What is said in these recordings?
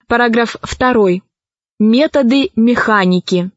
Параграф 2. Методы механики.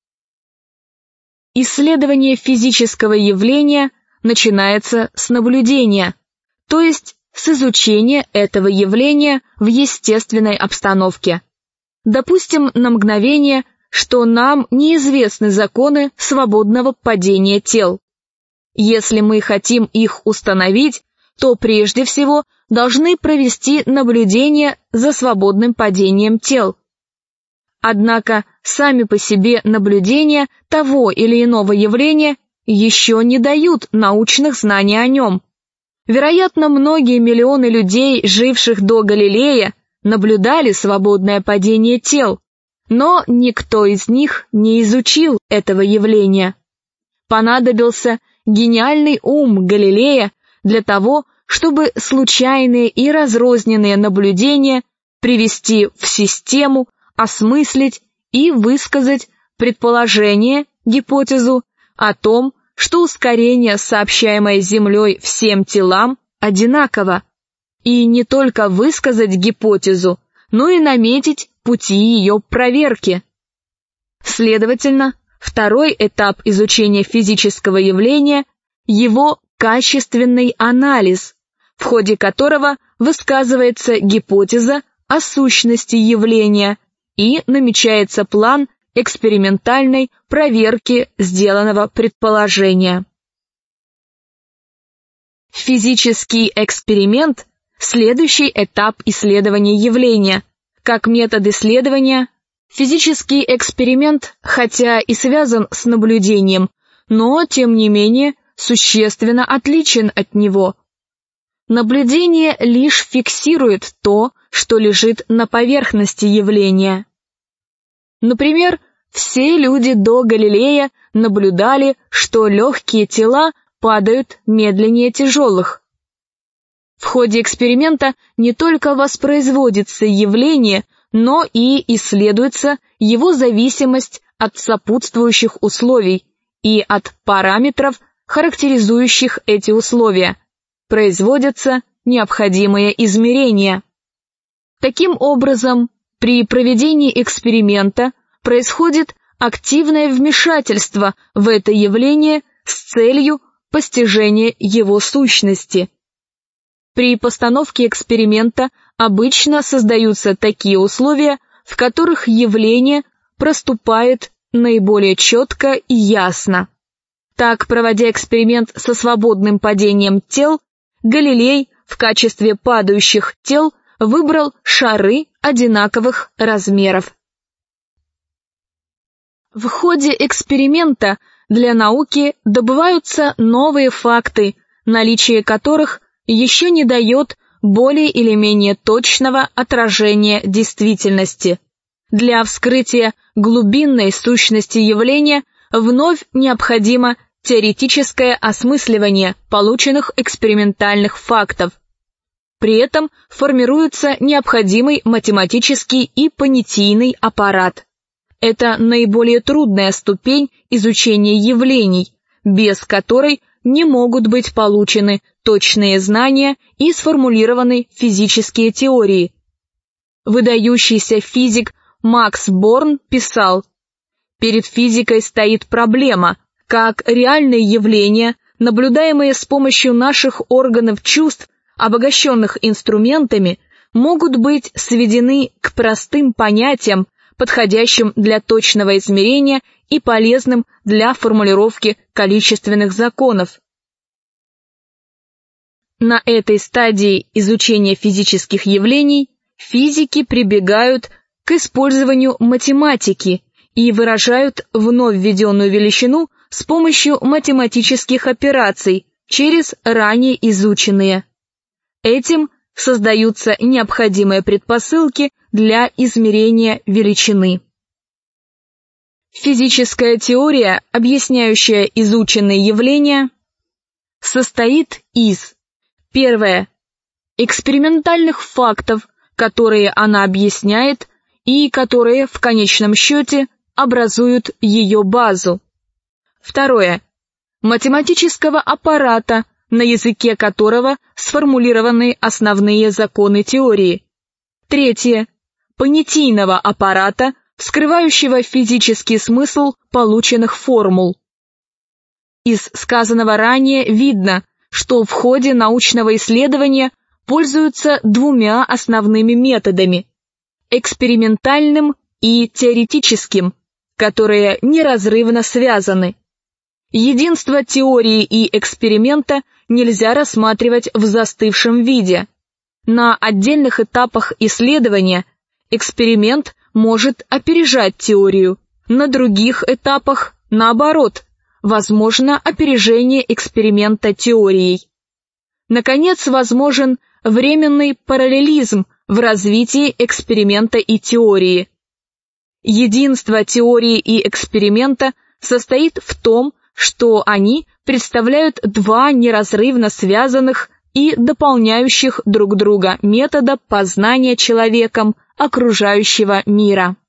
Исследование физического явления начинается с наблюдения, то есть с изучения этого явления в естественной обстановке. Допустим на мгновение, что нам неизвестны законы свободного падения тел. Если мы хотим их установить, то прежде всего должны провести наблюдение за свободным падением тел. Однако сами по себе наблюдения того или иного явления еще не дают научных знаний о нем. Вероятно, многие миллионы людей, живших до Галилея, наблюдали свободное падение тел, но никто из них не изучил этого явления. Понадобился гениальный ум Галилея для того, чтобы случайные и разрозненные наблюдения привести в систему, осмыслить и высказать предположение, гипотезу о том, что ускорение, сообщаемое Землей всем телам, одинаково, и не только высказать гипотезу, но и наметить пути ее проверки. Следовательно, второй этап изучения физического явления – его качественный анализ, в ходе которого высказывается гипотеза о сущности явления и намечается план экспериментальной проверки сделанного предположения. Физический эксперимент – следующий этап исследования явления. Как метод исследования, физический эксперимент, хотя и связан с наблюдением, но, тем не менее, существенно отличен от него. Наблюдение лишь фиксирует то, что лежит на поверхности явления. Например, все люди до Галилея наблюдали, что легкие тела падают медленнее тяжелых. В ходе эксперимента не только воспроизводится явление, но и исследуется его зависимость от сопутствующих условий и от параметров, характеризующих эти условия. Производятся необходимые измерения. Таким образом, при проведении эксперимента происходит активное вмешательство в это явление с целью постижения его сущности. При постановке эксперимента обычно создаются такие условия, в которых явление проступает наиболее четко и ясно. Так, проводя эксперимент со свободным падением тел, Галилей в качестве падающих тел выбрал шары одинаковых размеров. В ходе эксперимента для науки добываются новые факты, наличие которых еще не дает более или менее точного отражения действительности. Для вскрытия глубинной сущности явления вновь необходимо теоретическое осмысливание полученных экспериментальных фактов. При этом формируется необходимый математический и понятийный аппарат. Это наиболее трудная ступень изучения явлений, без которой не могут быть получены точные знания и сформулированы физические теории. Выдающийся физик Макс Борн писал: «Перед физикой стоит проблема, как реальные явления, наблюдаемые с помощью наших органов чувств, обогащенных инструментами, могут быть сведены к простым понятиям, подходящим для точного измерения и полезным для формулировки количественных законов». На этой стадии изучения физических явлений физики прибегают к использованию математики и выражают вновь введенную величину с помощью математических операций через ранее изученные. Этим создаются необходимые предпосылки для измерения величины. Физическая теория, объясняющая изученные явления, состоит из: первое – экспериментальных фактов, которые она объясняет и которые в конечном счете образуют ее базу. Второе – математического аппарата, на языке которого сформулированы основные законы теории. Третье понятийного аппарата, вскрывающего физический смысл полученных формул. Из сказанного ранее видно, что в ходе научного исследования пользуются двумя основными методами – экспериментальным и теоретическим, которые неразрывно связаны. Единство теории и эксперимента нельзя рассматривать в застывшем виде. На отдельных этапах исследования эксперимент может опережать теорию, на других этапах, наоборот, возможно опережение эксперимента теорией. Наконец, возможен временный параллелизм в развитии эксперимента и теории. Единство теории и эксперимента состоит в том, что они представляют два неразрывно связанных и дополняющих друг друга метода познания человеком окружающего мира.